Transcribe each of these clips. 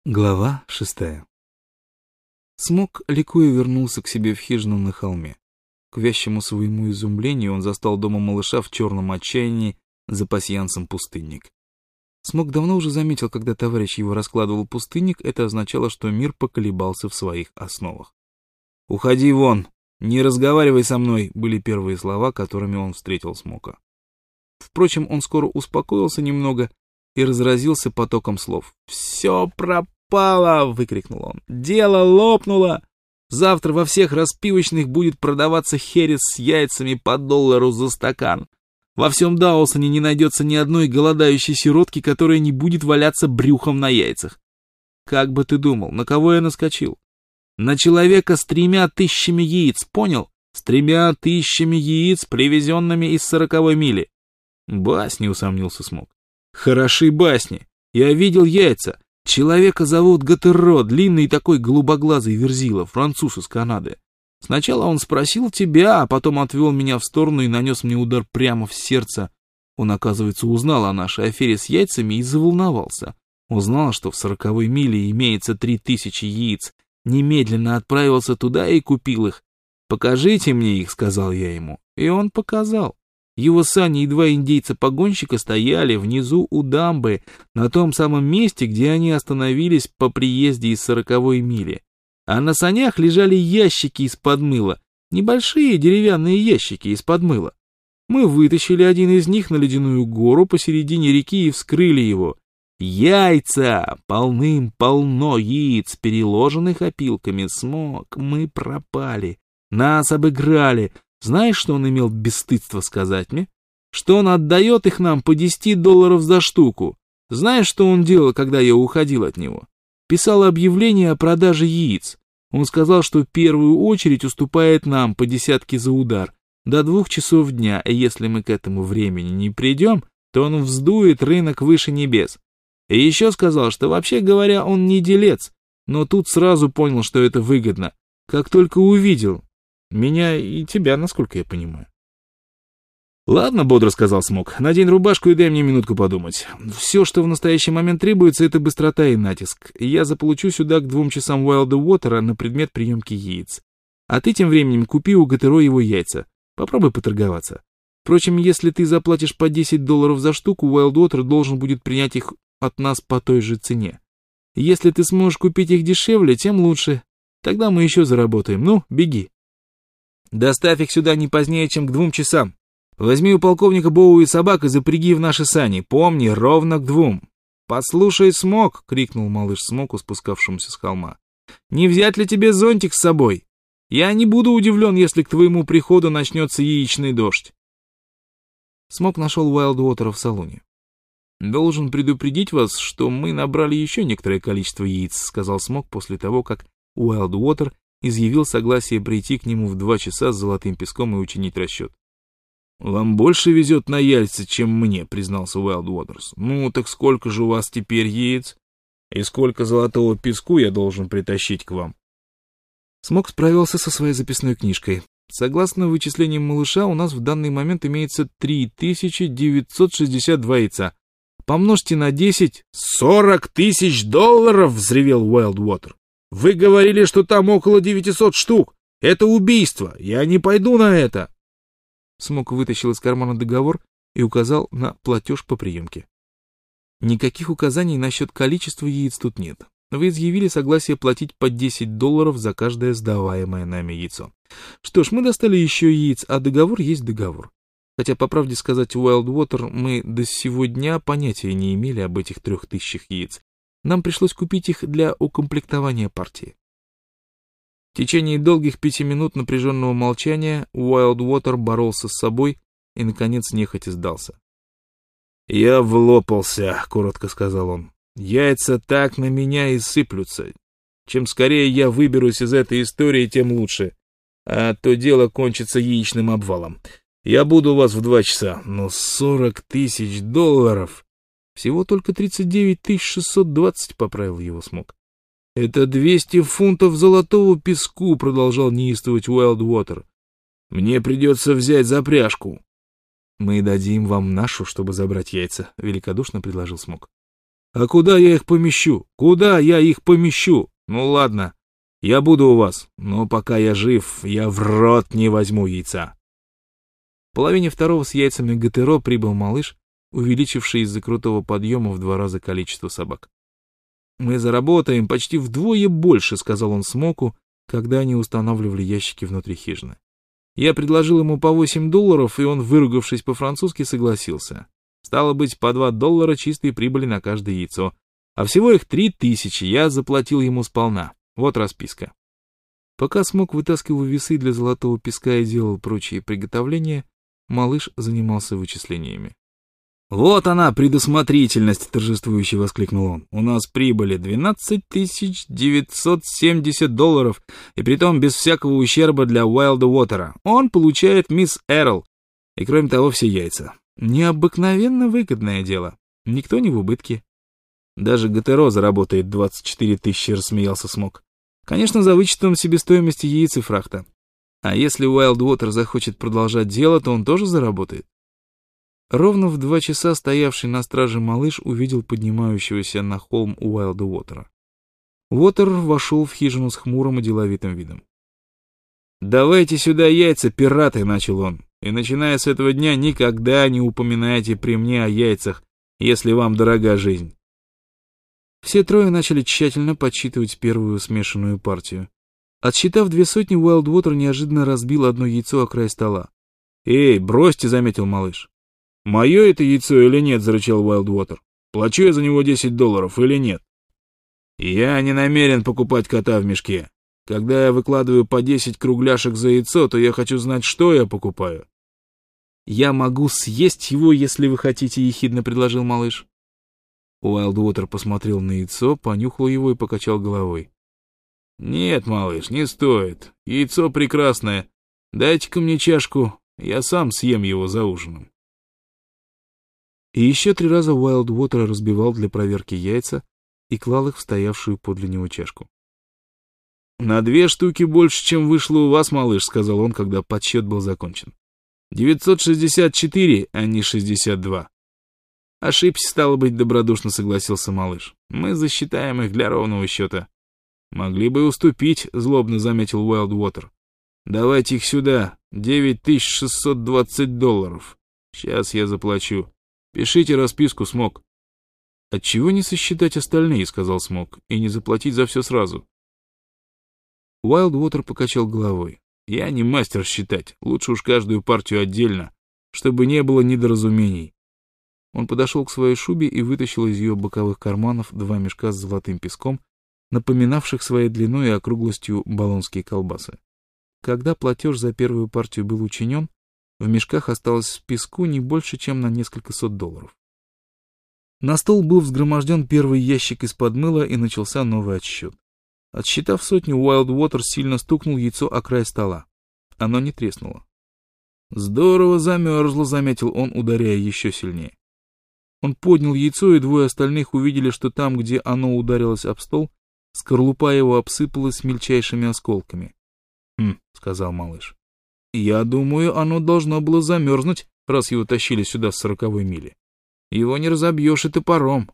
Глава 6. Смок, ликуя, вернулся к себе в хижину на холме. К вящему своему изумлению он застал дома малыша в черном отчаянии за пасьянсом пустынник. Смок давно уже заметил, когда товарищ его раскладывал пустынник, это означало, что мир поколебался в своих основах. «Уходи вон! Не разговаривай со мной!» были первые слова, которыми он встретил Смока. Впрочем, он скоро успокоился немного и разразился потоком слов. «Все пропало!» — выкрикнул он. «Дело лопнуло! Завтра во всех распивочных будет продаваться херес с яйцами по $1 за стакан. Во всем Даусоне не найдется ни одной голодающей сиротки, которая не будет валяться брюхом на яйцах. Как бы ты думал, на кого я наскочил? На человека с 3000 яиц, понял? С 3000 яиц, привезенными из 40-й мили». «Басни», — усомнился Смок. «Хороши басни. Я видел яйца. Человека зовут Готерро, длинный такой голубоглазый верзила, француз из Канады. Сначала он спросил тебя, а потом отвел меня в сторону и нанес мне удар прямо в сердце. Он, оказывается, узнал о нашей афере с яйцами и заволновался. Узнал, что в 40-й миле имеется 3000 яиц. Немедленно отправился туда и купил их. «Покажите мне их», — сказал я ему. И он показал. Его сани и 2 индейца-погонщика стояли внизу у дамбы, на том самом месте, где они остановились по приезде из 40-й мили. А на санях лежали ящики из-под мыла, небольшие деревянные ящики из-под мыла. Мы вытащили один из них на ледяную гору посередине реки и вскрыли его. Яйца! Полным-полно яиц, переложенных опилками. Смок, мы пропали. Нас обыграли. Знаешь, что он имел бесстыдство сказать мне? Что он отдает их нам по $10 за штуку. Знаешь, что он делал, когда я уходил от него? Писал объявление о продаже яиц. Он сказал, что в первую очередь уступает нам по 10 за удар, до 2 часов дня, и если мы к этому времени не придем, то он вздует рынок выше небес. И еще сказал, что вообще говоря, он не делец, но тут сразу понял, что это выгодно, как только увидел. Меня и тебя, насколько я понимаю. «Ладно», — бодро сказал Смок, — «надень рубашку и дай мне минутку подумать. Все, что в настоящий момент требуется, это быстрота и натиск. Я заполучу сюда к 2 часам Уайлда-Уотера на предмет приемки яиц. А ты тем временем купи у Готеро его яйца. Попробуй поторговаться. Впрочем, если ты заплатишь по $10 за штуку, Уайлд-Уотер должен будет принять их от нас по той же цене. Если ты сможешь купить их дешевле, тем лучше. Тогда мы еще заработаем. Ну, беги. Доставь их сюда не позднее, чем к 2 часам. Возьми у полковника Боуи собак и запряги в наши сани. Помни, ровно к 2. «Послушай, Смок!» — крикнул малыш Смоку, спускавшемуся с холма. «Не взять ли тебе зонтик с собой? Я не буду удивлен, если к твоему приходу начнется яичный дождь». Смок нашел Уайлд-Уотера в салоне. «Должен предупредить вас, что мы набрали еще некоторое количество яиц», — сказал Смок после того, как Уайлд-Уотер изъявил согласие прийти к нему в 2 часа с золотым песком и учинить расчет. «Вам больше везет на яйца, чем мне», — признался Уайлд-Уотерс. «Ну, так сколько же у вас теперь яиц? И сколько золотого песку я должен притащить к вам?» Смок справился со своей записной книжкой. Согласно вычислениям малыша, у нас в данный момент имеется 3962 яйца. Помножьте на 10... $40 000! Взревел Уайлд-Уотер. «Вы говорили, что там около 900 штук. Это убийство. Я не пойду на это». Смок вытащил из кармана договор и указал на платеж по приемке. Никаких указаний насчет количества яиц тут нет. Вы изъявили согласие платить по $10 за каждое сдаваемое нами яйцо. Что ж, мы достали еще яиц, а договор есть договор. Хотя, по правде сказать, Уайлд-Уотер, мы до сего дня понятия не имели об этих 3000 яиц. Нам пришлось купить их для укомплектования партии. В течение долгих 5 минут напряженного молчания Уайлд-Уотер боролся с собой и, наконец, нехотя сдался. «Я влопался», — коротко сказал он. «Яйца так на меня и сыплются. Чем скорее я выберусь из этой истории, тем лучше. А то дело кончится яичным обвалом. Я буду у вас в 2 часа, но $40 000... «Всего только 39 620, — поправил его Смок. «Это 200 фунтов золотого песку», — продолжал неистовать Уайлд-Уотер. «Мне придется взять запряжку». «Мы дадим вам нашу, чтобы забрать яйца», — великодушно предложил Смок. А куда я их помещу? Куда я их помещу? Ну ладно, я буду у вас, но пока я жив, я в рот не возьму яйца. В половине второго с яйцами ГТРО прибыл малыш, увеличивший из-за крутого подъема в 2 раза количество собак. «Мы заработаем почти вдвое больше», — сказал он Смоку, когда они устанавливали ящики внутри хижины. Я предложил ему по $8, и он, выругавшись по-французски, согласился. Стало быть, по $2 чистой прибыли на каждое яйцо, а всего их 3000 я заплатил ему сполна. Вот расписка. Пока Смок вытаскивал весы для золотого песка и делал прочие приготовления, малыш занимался вычислениями. «Вот она, предусмотрительность!» — торжествующе воскликнул он. «У нас прибыли $12 970, и притом без всякого ущерба для Уайлдвотера. Он получает мисс Эрл, и кроме того все яйца. Необыкновенно выгодное дело. Никто не в убытке. Даже ГТРО заработает 24 000, рассмеялся Смок. Конечно, за вычетом себестоимости яиц и фрахта. А если Уайлдвотер захочет продолжать дело, то он тоже заработает». Ровно в 2 часа стоявший на страже малыш увидел поднимающегося на холм Уайлдвотера. Уотер вошел в хижину с хмурым и деловитым видом. «Давайте сюда яйца, пираты!» — начал он. «И начиная с этого дня никогда не упоминайте при мне о яйцах, если вам дорога жизнь». Все трое начали тщательно подсчитывать первую смешанную партию. Отсчитав 200, Уайлдвотер неожиданно разбил одно яйцо о край стола. «Эй, бросьте!» — заметил малыш. «Мое это яйцо или нет?» — зарычал Уайлдвотер. «Плачу я за него $10 или нет?» «Я не намерен покупать кота в мешке. Когда я выкладываю по 10 кругляшек за яйцо, то я хочу знать, что я покупаю». «Я могу съесть его, если вы хотите», — ехидно предложил малыш. Уайлдвотер посмотрел на яйцо, понюхал его и покачал головой. «Нет, малыш, не стоит. Яйцо прекрасное. Дайте-ка мне чашку, я сам съем его за ужином». И еще 3 раза Уайлдвотер разбивал для проверки яйца и клал их в стоявшую подле него чашку. «На 2 штуки больше, чем вышло у вас, малыш», — сказал он, когда подсчет был закончен. 964, а не 62. «Ошибся, стало быть», — добродушно согласился малыш. «Мы засчитаем их для ровного счета». «Могли бы уступить», — злобно заметил Уайлдвотер. «Давайте их сюда, $9620. Сейчас я заплачу. Пишите расписку, Смок». «Отчего не сосчитать остальные?» — сказал Смок, — «и не заплатить за все сразу». Уайлдвотер покачал головой. «Я не мастер считать, лучше уж каждую партию отдельно, чтобы не было недоразумений». Он подошел к своей шубе и вытащил из ее боковых карманов 2 мешка с золотым песком, напоминавших своей длиной и округлостью болонские колбасы. Когда платеж за первую партию был учинен, в мешках осталось в песку не больше, чем на несколько сот $. На стол был взгроможден первый ящик из-под мыла, и начался новый отсчет. Отсчитав 100, Уайлдвотер сильно стукнул яйцо о край стола. Оно не треснуло. «Здорово замерзло», — заметил он, ударяя еще сильнее. Он поднял яйцо, и 2 остальных увидели, что там, где оно ударилось об стол, скорлупа его обсыпалась мельчайшими осколками. «Хм», — сказал малыш. «Я думаю, оно должно было замерзнуть, раз его тащили сюда с 40-й мили. Его не разобьешь и топором».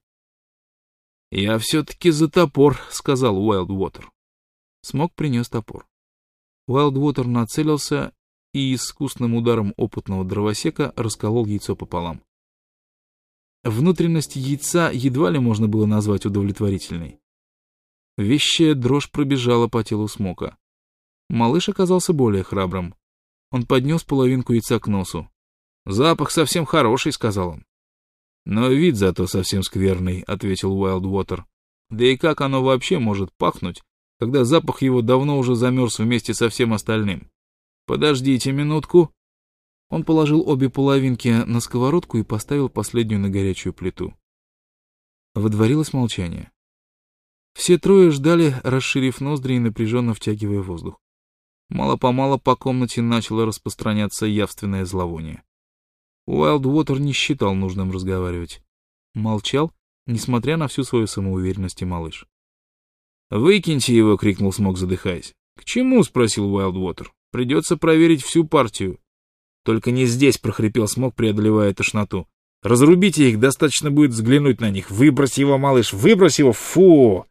«Я все-таки за топор», — сказал Уайлдвотер. Смок принес топор. Уайлдвотер нацелился и искусным ударом опытного дровосека расколол яйцо пополам. Внутренность яйца едва ли можно было назвать удовлетворительной. Вещая дрожь пробежала по телу Смока. Малыш оказался более храбрым. Он поднес половинку яйца к носу. «Запах совсем хороший», — сказал он. «Но вид зато совсем скверный», — ответил Уайлдвотер. «Да и как оно вообще может пахнуть, когда запах его давно уже замерз вместе со всем остальным? Подождите минутку». Он положил обе половинки на сковородку и поставил последнюю на горячую плиту. Водворилось молчание. Все трое ждали, расширив ноздри и напряженно втягивая воздух. Мало-помалу по комнате начало распространяться явственное зловоние. Уайлдвотер не считал нужным разговаривать. Молчал, несмотря на всю свою самоуверенность, и малыш. «Выкиньте его!» — крикнул Смок, задыхаясь. «К чему?» — спросил Уайлдвотер. «Придется проверить всю партию». «Только не здесь!» — прохрипел Смок, преодолевая тошноту. Разрубите их, достаточно будет взглянуть на них. Выбрось его, малыш, выбрось его, фу!»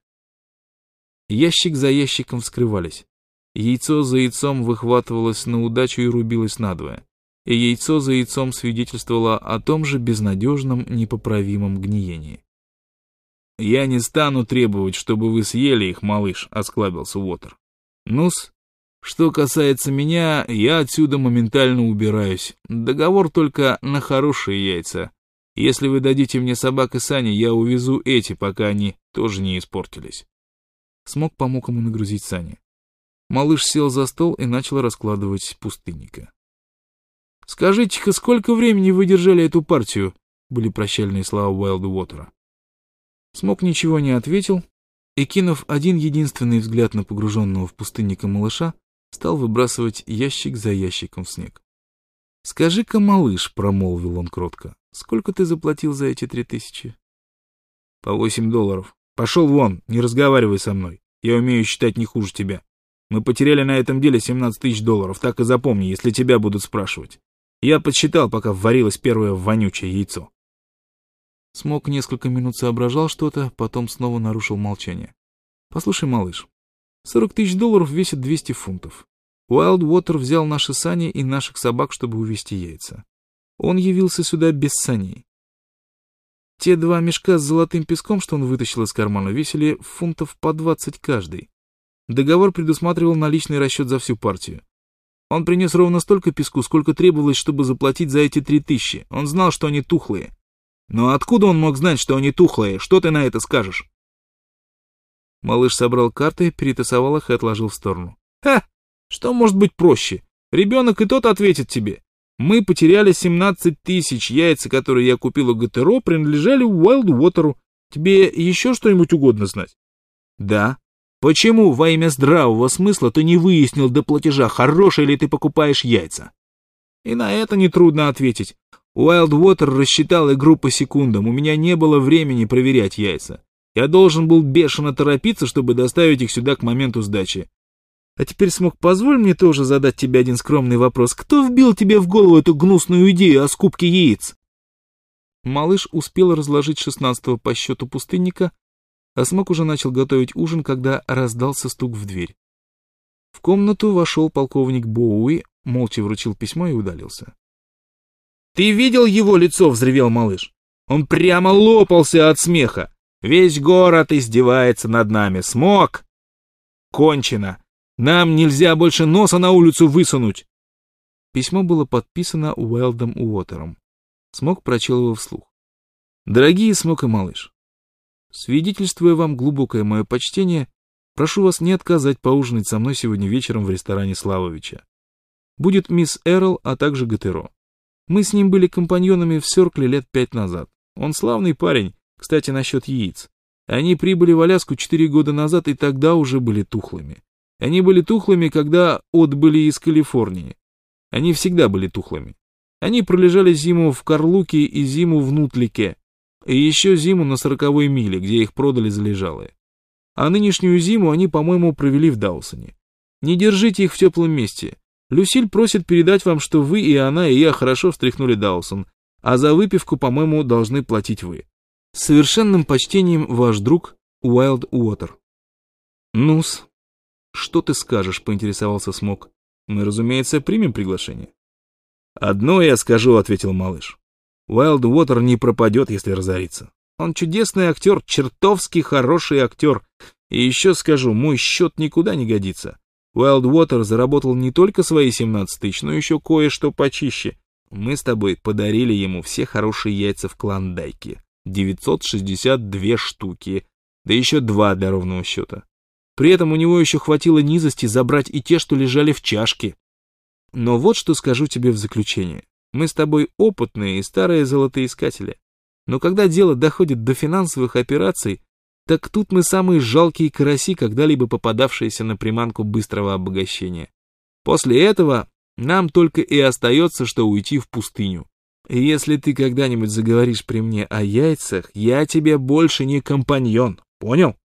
Ящик за ящиком вскрывались. Яйцо за яйцом выхватывалось на удачу и рубилось надвое. И яйцо за яйцом свидетельствовало о том же безнадежном, непоправимом гниении. «Я не стану требовать, чтобы вы съели их, малыш», — осклабился Уотер. «Ну-с, что касается меня, я отсюда моментально убираюсь. Договор только на хорошие яйца. Если вы дадите мне собак и сани, я увезу эти, пока они тоже не испортились». Смок помог ему нагрузить сани. Малыш сел за стол и начал раскладывать пустынника. «Скажите-ка, сколько времени вы держали эту партию?» — были прощальные слова Уайлда Уотера. Смок ничего не ответил и, кинув один единственный взгляд на погруженного в пустынника малыша, стал выбрасывать ящик за ящиком в снег. «Скажи-ка, малыш», — промолвил он кротко, — «сколько ты заплатил за эти 3000?» «По $8. Пошел вон, не разговаривай со мной. Я умею считать не хуже тебя. Мы потеряли на этом деле $17 000, так и запомни, если тебя будут спрашивать. Я подсчитал, пока варилось первое вонючее яйцо». Смок несколько минут соображал что-то, потом снова нарушил молчание. «Послушай, малыш, $40 000 весит 200 фунтов. Уайлд Уотер взял наши сани и наших собак, чтобы увезти яйца. Он явился сюда без саней. Те 2 мешка с золотым песком, что он вытащил из кармана, весили фунтов по 20 каждый. Договор предусматривал наличный расчет за всю партию. Он принес ровно столько песку, сколько требовалось, чтобы заплатить за эти 3000. Он знал, что они тухлые. Но откуда он мог знать, что они тухлые? Что ты на это скажешь?» Малыш собрал карты, перетасовал их и отложил в сторону. «Ха! Что может быть проще? Ребенок и тот ответит тебе. Мы потеряли 17 000, яйца, которые я купил у ГТРО, принадлежали Уайлду Уотеру. Тебе еще что-нибудь угодно знать?» «Да. Почему во имя здравого смысла ты не выяснил до платежа, хорошие ли ты покупаешь яйца?» И на это нетрудно ответить. Уайлд Уотер рассчитал игру по секундам, у меня не было времени проверять яйца. Я должен был бешено торопиться, чтобы доставить их сюда к моменту сдачи. А теперь, Смок, позволь мне тоже задать тебе один скромный вопрос. Кто вбил тебе в голову эту гнусную идею о скупке яиц?» Малыш успел разложить 16-го по счету пустынника, а Смок уже начал готовить ужин, когда раздался стук в дверь. В комнату вошел полковник Боуи, молча вручил письмо и удалился. «Ты видел его лицо?» — взревел малыш. «Он прямо лопался от смеха. Весь город издевается над нами. Смок! Кончено! Нам нельзя больше носа на улицу высунуть!» Письмо было подписано Уайлдом Уотером. Смок прочел его вслух. «Дорогие Смок и малыш, свидетельствуя вам глубокое мое почтение, прошу вас не отказать поужинать со мной сегодня вечером в ресторане Славовича. Будет мисс Эрл, а также ГТРО. Мы с ним были компаньонами в Сёркле лет 5 назад. Он славный парень, кстати, насчет яиц. Они прибыли в Аляску 4 года назад и тогда уже были тухлыми. Они были тухлыми, когда отбыли из Калифорнии. Они всегда были тухлыми. Они пролежали зиму в Карлуке и зиму в Нутлике, и еще зиму на 40-й миле, где их продали за лежалые. А нынешнюю зиму они, по-моему, провели в Даусоне. Не держите их в теплом месте. Люсиль просит передать вам, что вы и она, и я хорошо встряхнули Даусон, а за выпивку, по-моему, должны платить вы. С совершенным почтением, ваш друг Уайлд Уотер». «Ну-с, что ты скажешь?» — поинтересовался Смок. «Мы, разумеется, примем приглашение». «Одно я скажу», — ответил малыш. «Уайлд Уотер не пропадет, если разорится. Он чудесный актер, чертовски хороший актер. И еще скажу, мой счет никуда не годится. Уайлд Уотер заработал не только свои 17 000, но еще кое-что почище. Мы с тобой подарили ему все хорошие яйца в Клондайке. 962 штуки, да еще 2 для ровного счета. При этом у него еще хватило низости забрать и те, что лежали в чашке. Но вот что скажу тебе в заключение. Мы с тобой опытные и старые золотоискатели. Но когда дело доходит до финансовых операций, так тут мы самые жалкие караси, когда-либо попадавшиеся на приманку быстрого обогащения. После этого нам только и остается, что уйти в пустыню. И если ты когда-нибудь заговоришь при мне о яйцах, я тебе больше не компаньон, понял?